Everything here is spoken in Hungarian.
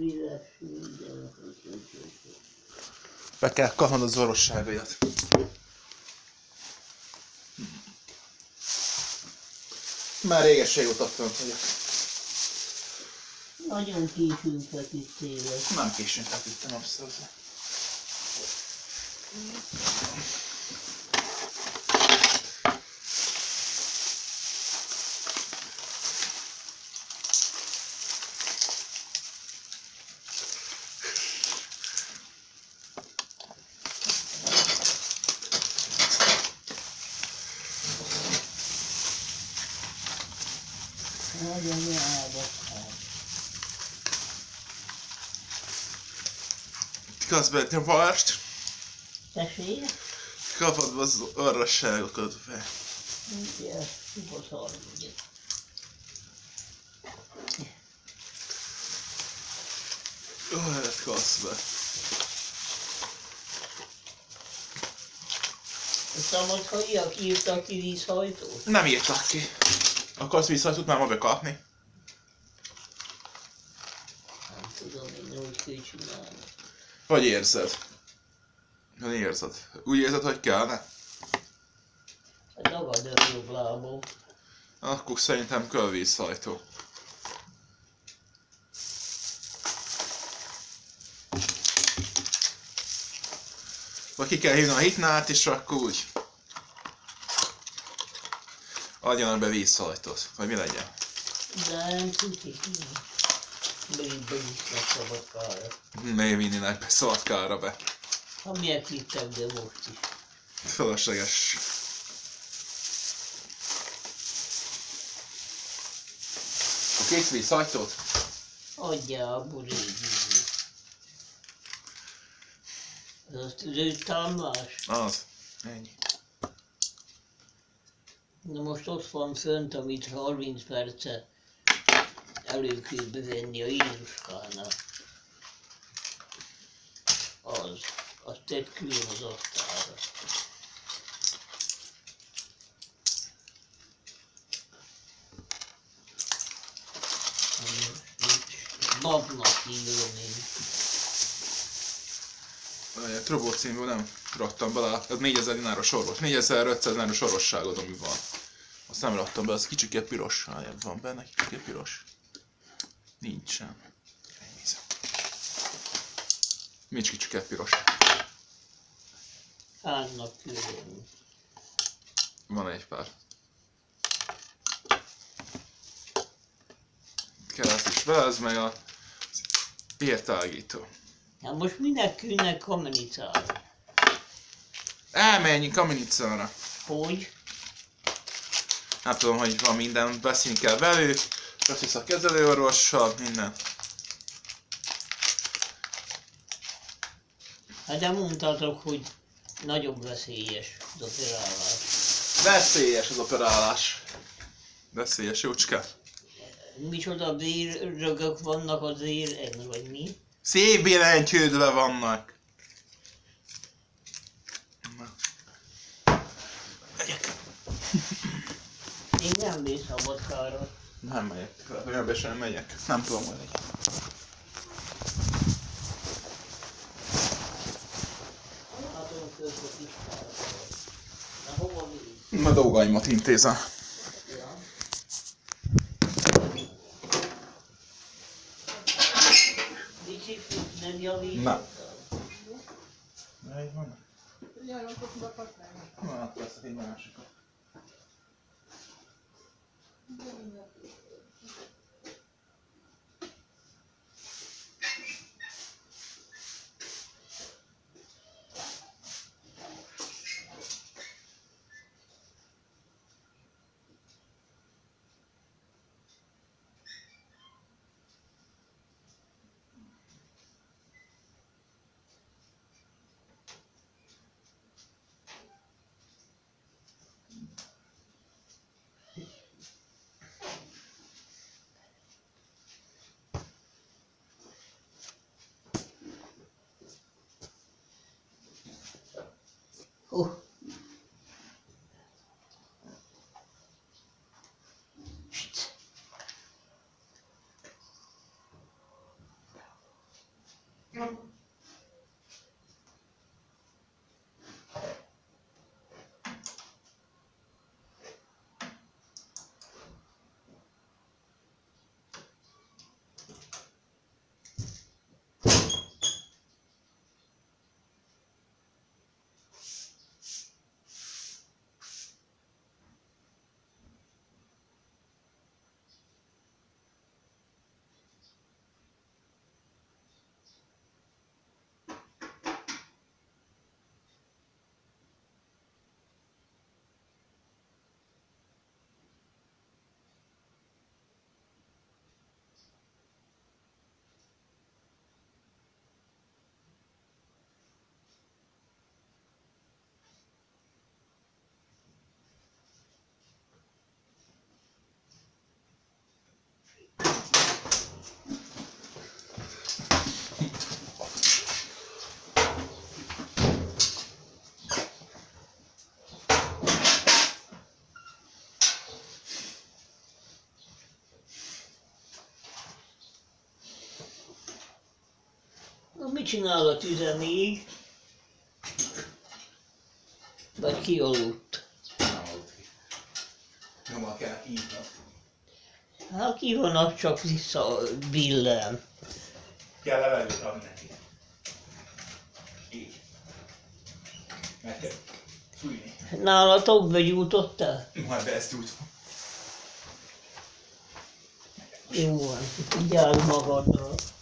Üres minden. Be kell kapnod az orvosságaidat. Már réges óta fönt vagyok. Nagyon későn feküdtél. Nem későn feküdtem, abszolút. Nagyon elbattál. Kapsz be egy nyomást, Tessék? kapod az orvosságokat be. Ugye, suha szar ugye. Olyat kapsz be. Aztán hogy írtak ki vízhajtót? Nem írtak ki. Akarsz visszajtót már ma bekapni? Nem tudom én úgy kell csinálni. Hogy érzed? Hogy érzed? Úgy érzed, hogy kellene? Hát ragad a jobb lábom. Akkor szerintem kell vízhajtó. Vagy ki kell hívni a hitnát, és akkor úgy adjanak be vízhajtót, vagy mi legyen. De nem tudjuk ki. Bevisznek Szabadkára. Ne vinnének be Szabadkára be. Ha miért vittek, de most is. Fölösleges. A kész vízhajtót? Adja a burégy. Azt rőttámlás. Az. Ennyi. Na most ott van fönt, amit 30 perce elő kell bevenni a Jézuskánál. Azt tedd külön az asztalra. Babnak hívom én. A Trobó címből nem raktam bele, ez 4000 dináros orvos, 4500 dináros orvosságod, ami van. Azt nem raktam be, az kicsike piros, van benne, kicsike piros. Nincsen. Megnézem. Nincs kicsike piros. Hánynak külön. Van egy pár. Kereszt is vele, ez meg a értágító. Hát most minek külnek Kamenicára? Elmenjünk Kamenicára. Hogy? Nem tudom, hogy van minden, beszélni kell velük, összvisz a kezelőorvossal, minden. Hát de mondtátok, hogy nagyobb veszélyes az operálás. Veszélyes az operálás. Veszélyes, jócska. Micsoda vérrögök vannak az éren, vagy mi? Szép billentyűdve vannak. Megyek. Én nem mész Szabadkára. Nem megyek. Olyan sem megyek. Nem tudom, hogy legyen. Látom közben tisztára. Na hova mész? A dolgaimat intézem. Ja. Biciklit nem javítottál? Nem. Így van? Na, akkor ezt egy másikat. Mit csinál a tüze még? Vagy kialudt? Nem aludt ki. Nyommal kell hívni. Hát ki van, az csak visszabillen. Kell levegőt adni neki. Így. Meg kell fújni. Nálatok begyújtottál? Majd be ezt úgy. Jó van, vigyázz magadra.